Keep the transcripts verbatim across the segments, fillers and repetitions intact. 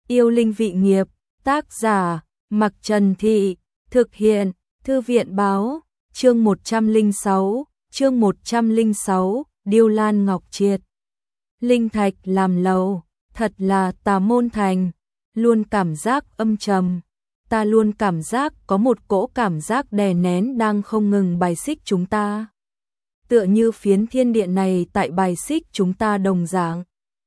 Yêu linh vị nghiệp, tác giả, Mặc Trần Thị, thực hiện, Thư viện báo, chương một trăm lẻ sáu, chương một trăm lẻ sáu, Điêu Lan Ngọc Triệt. Linh thạch làm lầu, thật là tà môn thành, luôn cảm giác âm trầm. Ta luôn cảm giác có một cỗ cảm giác đè nén đang không ngừng bài xích chúng ta. Tựa như phiến thiên địa này tại bài xích chúng ta đồng dạng.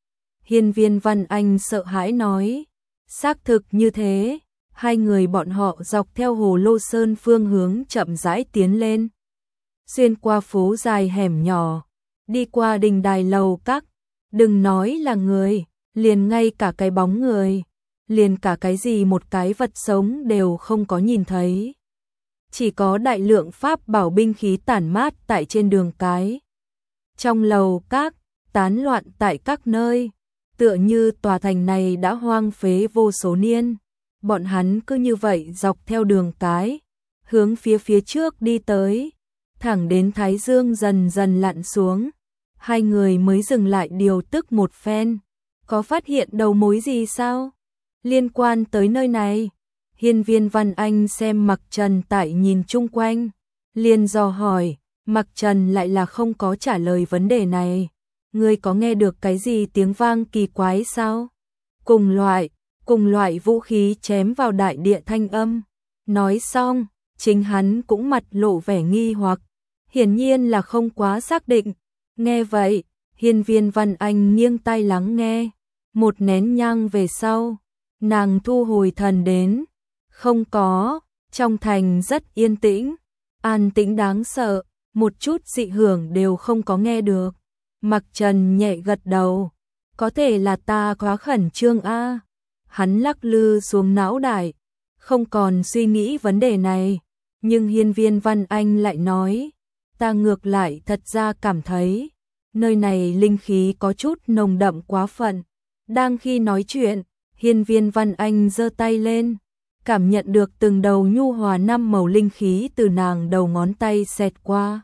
Hiên Viên Văn Anh sợ hãi nói, xác thực như thế, hai người bọn họ dọc theo Hồ Lô Sơn phương hướng chậm rãi tiến lên. Xuyên qua phố dài hẻm nhỏ, đi qua đình đài lầu các, đừng nói là người, liền ngay cả cái bóng người, liền cả cái gì một cái vật sống đều không có nhìn thấy. Chỉ có đại lượng pháp bảo binh khí tản mát tại trên đường cái. Trong lầu các, tán loạn tại các nơi, tựa như tòa thành này đã hoang phế vô số niên. Bọn hắn cứ như vậy dọc theo đường cái, hướng phía phía trước đi tới, thẳng đến thái dương dần dần lặn xuống. Hai người mới dừng lại điều tức một phen. Có phát hiện đầu mối gì sao? Liên quan tới nơi này? Hiên Viên Văn Anh xem Mặc Trần tại nhìn chung quanh, liền dò hỏi. Mặc Trần lại là không có trả lời vấn đề này. Ngươi có nghe được cái gì tiếng vang kỳ quái sao? Cùng loại, cùng loại vũ khí chém vào đại địa thanh âm. Nói xong, chính hắn cũng mặt lộ vẻ nghi hoặc, hiển nhiên là không quá xác định. Nghe vậy, Hiên Viên Văn Anh nghiêng tai lắng nghe. Một nén nhang về sau, nàng thu hồi thần đến. Không có, trong thành rất yên tĩnh, an tĩnh đáng sợ, một chút dị hưởng đều không có nghe được. Mặc Trần nhẹ gật đầu, có thể là ta quá khẩn trương a. Hắn lắc lư xuống não đại, không còn suy nghĩ vấn đề này. Nhưng Hiên Viên Văn Anh lại nói, ta ngược lại thật ra cảm thấy, nơi này linh khí có chút nồng đậm quá phận. Đang khi nói chuyện, Hiên Viên Văn Anh giơ tay lên, cảm nhận được từng đầu nhu hòa năm màu linh khí từ nàng đầu ngón tay xẹt qua.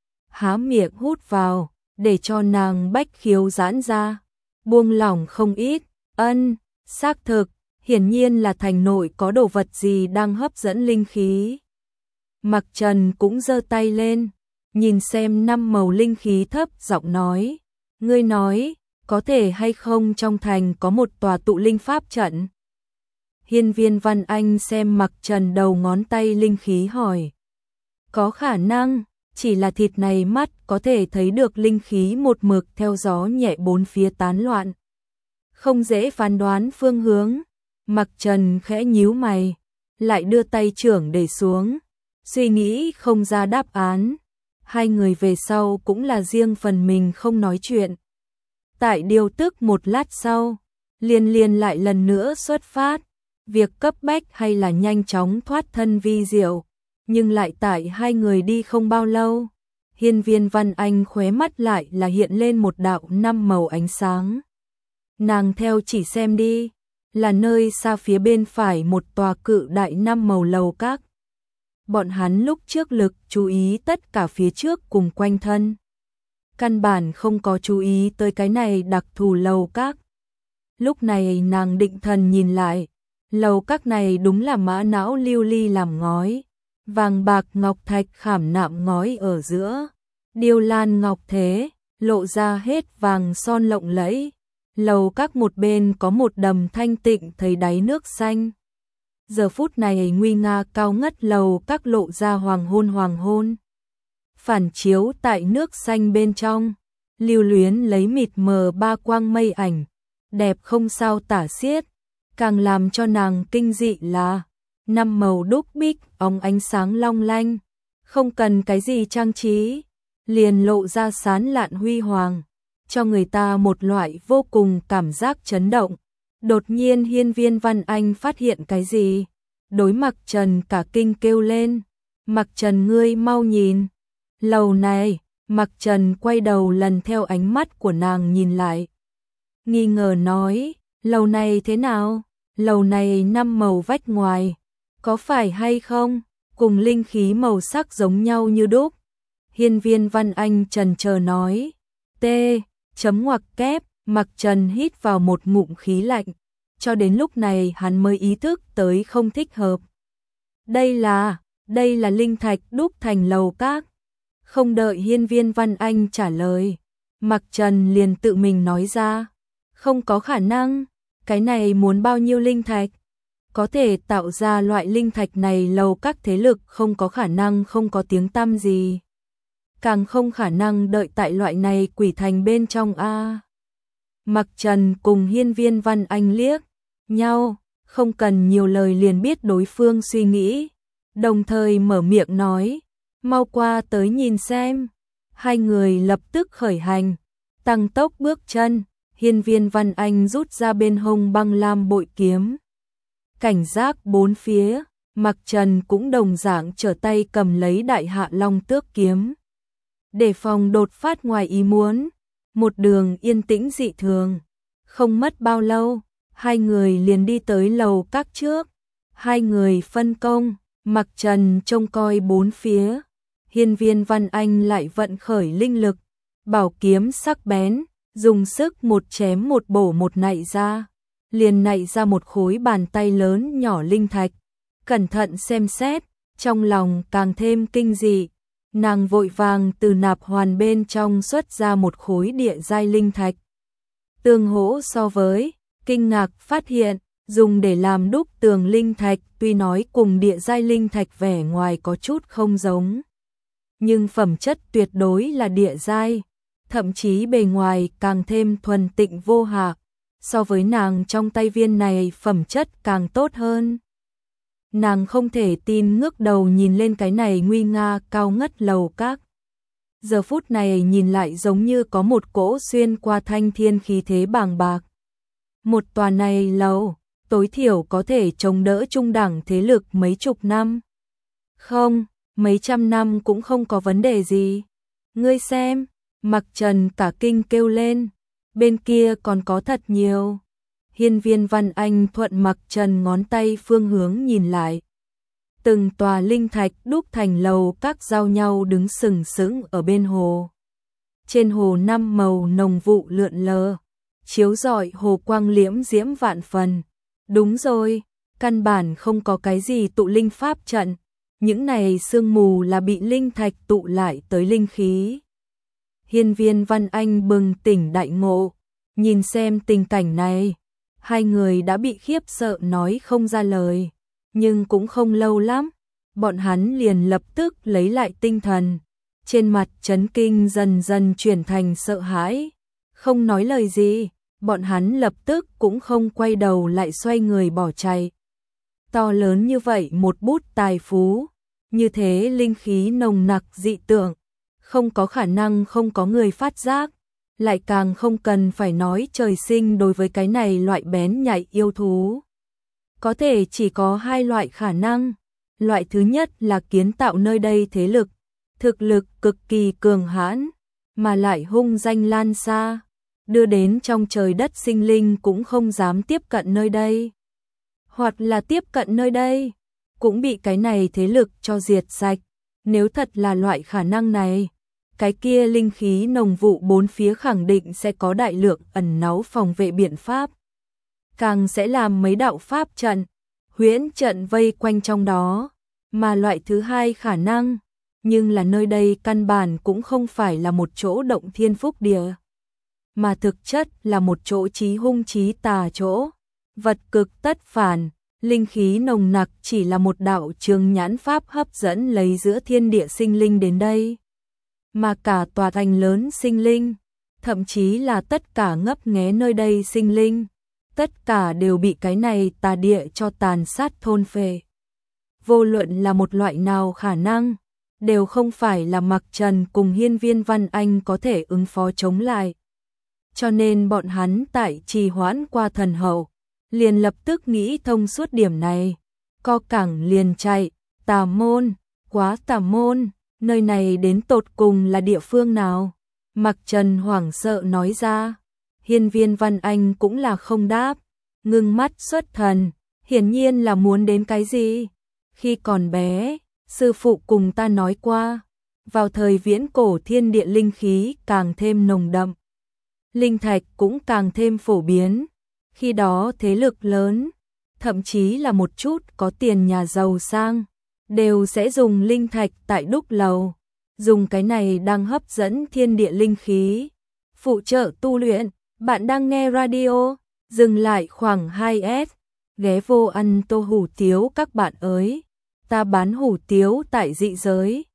Há miệng hút vào, để cho nàng bách khiếu giãn ra, buông lỏng không ít. Ân, xác thực, hiển nhiên là thành nội có đồ vật gì đang hấp dẫn linh khí. Mặc Trần cũng giơ tay lên, nhìn xem năm màu linh khí, thấp giọng nói, ngươi nói, có thể hay không trong thành có một tòa tụ linh pháp trận? Hiên Viên Văn Anh xem Mặc Trần đầu ngón tay linh khí hỏi, có khả năng, chỉ là thịt này mắt có thể thấy được linh khí một mực theo gió nhẹ bốn phía tán loạn, không dễ phán đoán phương hướng. Mặc Trần khẽ nhíu mày, lại đưa tay trưởng để xuống, suy nghĩ không ra đáp án. Hai người về sau cũng là riêng phần mình không nói chuyện. Tại điều tức một lát sau, Liên Liên lại lần nữa xuất phát. Việc cấp bách hay là nhanh chóng thoát thân vi diệu, nhưng lại tại hai người đi không bao lâu, Hiên Viên Văn Anh khóe mắt lại là hiện lên một đạo năm màu ánh sáng. Nàng theo chỉ xem đi, là nơi xa phía bên phải một tòa cự đại năm màu lầu các. Bọn hắn lúc trước lực chú ý tất cả phía trước cùng quanh thân, căn bản không có chú ý tới cái này đặc thù lầu các. Lúc này nàng định thần nhìn lại, lầu các này đúng là mã não lưu ly làm ngói, vàng bạc ngọc thạch khảm nạm ngói ở giữa, điêu lan ngọc thế, lộ ra hết vàng son lộng lẫy. Lầu các một bên có một đầm thanh tịnh thấy đáy nước xanh. Giờ phút này nguy nga cao ngất lầu các lộ ra hoàng hôn hoàng hôn, phản chiếu tại nước xanh bên trong, lưu luyến lấy mịt mờ ba quang mây ảnh, đẹp không sao tả xiết. Càng làm cho nàng kinh dị là năm màu đúc bích óng ánh sáng long lanh, không cần cái gì trang trí, liền lộ ra sán lạn huy hoàng, cho người ta một loại vô cùng cảm giác chấn động. Đột nhiên Hiên Viên Văn Anh phát hiện cái gì, đối Mặc Trần cả kinh kêu lên, Mặc Trần ngươi mau nhìn, lầu này. Mặc Trần quay đầu lần theo ánh mắt của nàng nhìn lại, nghi ngờ nói, lầu này thế nào? Lầu này năm màu vách ngoài, có phải hay không, cùng linh khí màu sắc giống nhau như đúc? Hiên Viên Văn Anh trần chờ nói, T, chấm ngoặc kép. Mặc Trần hít vào một ngụm khí lạnh, cho đến lúc này hắn mới ý thức tới không thích hợp. Đây là, đây là linh thạch đúc thành lầu các. Không đợi Hiên Viên Văn Anh trả lời, Mặc Trần liền tự mình nói ra, không có khả năng, cái này muốn bao nhiêu linh thạch? Có thể tạo ra loại linh thạch này lầu các thế lực không có khả năng không có tiếng tăm gì. Càng không khả năng đợi tại loại này quỷ thành bên trong a. Mặc Trần cùng Hiên Viên Văn Anh liếc nhau, không cần nhiều lời liền biết đối phương suy nghĩ, đồng thời mở miệng nói, mau qua tới nhìn xem. Hai người lập tức khởi hành, tăng tốc bước chân, Hiên Viên Văn Anh rút ra bên hông băng lam bội kiếm. Cảnh giác bốn phía, Mặc Trần cũng đồng dạng trở tay cầm lấy đại hạ long tước kiếm. Để phòng đột phát ngoài ý muốn, một đường yên tĩnh dị thường. Không mất bao lâu, hai người liền đi tới lầu các trước. Hai người phân công, Mặc Trần trông coi bốn phía. Hiên Viên Văn Anh lại vận khởi linh lực, bảo kiếm sắc bén, dùng sức một chém một bổ một nạy ra. Liền nạy ra một khối bàn tay lớn nhỏ linh thạch. Cẩn thận xem xét, trong lòng càng thêm kinh dị. Nàng vội vàng từ nạp hoàn bên trong xuất ra một khối địa giai linh thạch. Tương hỗ so với, kinh ngạc phát hiện, dùng để làm đúc tường linh thạch tuy nói cùng địa giai linh thạch vẻ ngoài có chút không giống. Nhưng phẩm chất tuyệt đối là địa giai, thậm chí bề ngoài càng thêm thuần tịnh vô hạ. So với nàng trong tay viên này phẩm chất càng tốt hơn. Nàng không thể tin ngước đầu nhìn lên cái này nguy nga cao ngất lầu các. Giờ phút này nhìn lại giống như có một cỗ xuyên qua thanh thiên khí thế bàng bạc. Một tòa này lầu, tối thiểu có thể chống đỡ trung đẳng thế lực mấy chục năm. Không, mấy trăm năm cũng không có vấn đề gì. Ngươi xem, Mặc Trần cả kinh kêu lên. Bên kia còn có thật nhiều. Hiên Viên Văn Anh thuận Mặc Trần ngón tay phương hướng nhìn lại. Từng tòa linh thạch đúc thành lầu các giao nhau đứng sừng sững ở bên hồ. Trên hồ năm màu nồng vụ lượn lờ, chiếu rọi hồ quang liễm diễm vạn phần. Đúng rồi, căn bản không có cái gì tụ linh pháp trận. Những này sương mù là bị linh thạch tụ lại tới linh khí. Hiên Viên Văn Anh bừng tỉnh đại ngộ, nhìn xem tình cảnh này, hai người đã bị khiếp sợ nói không ra lời, nhưng cũng không lâu lắm, bọn hắn liền lập tức lấy lại tinh thần, trên mặt chấn kinh dần dần chuyển thành sợ hãi, không nói lời gì, bọn hắn lập tức cũng không quay đầu lại xoay người bỏ chạy. To lớn như vậy một bút tài phú, như thế linh khí nồng nặc dị tượng, không có khả năng không có người phát giác, lại càng không cần phải nói trời sinh đối với cái này loại bén nhạy yêu thú. Có thể chỉ có hai loại khả năng, loại thứ nhất là kiến tạo nơi đây thế lực, thực lực cực kỳ cường hãn, mà lại hung danh lan xa, đưa đến trong trời đất sinh linh cũng không dám tiếp cận nơi đây. Hoặc là tiếp cận nơi đây, cũng bị cái này thế lực cho diệt sạch, nếu thật là loại khả năng này. Cái kia linh khí nồng vụ bốn phía khẳng định sẽ có đại lượng ẩn náu phòng vệ biện pháp. Càng sẽ làm mấy đạo pháp trận, huyễn trận vây quanh trong đó. Mà loại thứ hai khả năng, nhưng là nơi đây căn bản cũng không phải là một chỗ động thiên phúc địa. Mà thực chất là một chỗ chí hung chí tà chỗ. Vật cực tất phản, linh khí nồng nặc chỉ là một đạo trường nhãn pháp hấp dẫn lấy giữa thiên địa sinh linh đến đây. Mà cả tòa thành lớn sinh linh, thậm chí là tất cả ngấp nghé nơi đây sinh linh, tất cả đều bị cái này tà địa cho tàn sát thôn phệ. Vô luận là một loại nào khả năng, đều không phải là Mặc Trần cùng Hiên Viên Văn Anh có thể ứng phó chống lại. Cho nên bọn hắn tại trì hoãn qua thần hậu, liền lập tức nghĩ thông suốt điểm này, co cẳng liền chạy, tà môn, quá tà môn. Nơi này đến tột cùng là địa phương nào? Mặc Trần hoảng sợ nói ra. Hiên Viên Văn Anh cũng là không đáp, ngưng mắt xuất thần, hiển nhiên là muốn đến cái gì? Khi còn bé, sư phụ cùng ta nói qua, vào thời viễn cổ thiên địa linh khí càng thêm nồng đậm, linh thạch cũng càng thêm phổ biến, Khi đó thế lực lớn, thậm chí là một chút có tiền nhà giàu sang, đều sẽ dùng linh thạch tại đúc lầu, dùng cái này đang hấp dẫn thiên địa linh khí, phụ trợ tu luyện. Bạn đang nghe radio, dừng lại khoảng hai s, ghé vô ăn tô hủ tiếu các bạn ơi, ta bán hủ tiếu tại dị giới.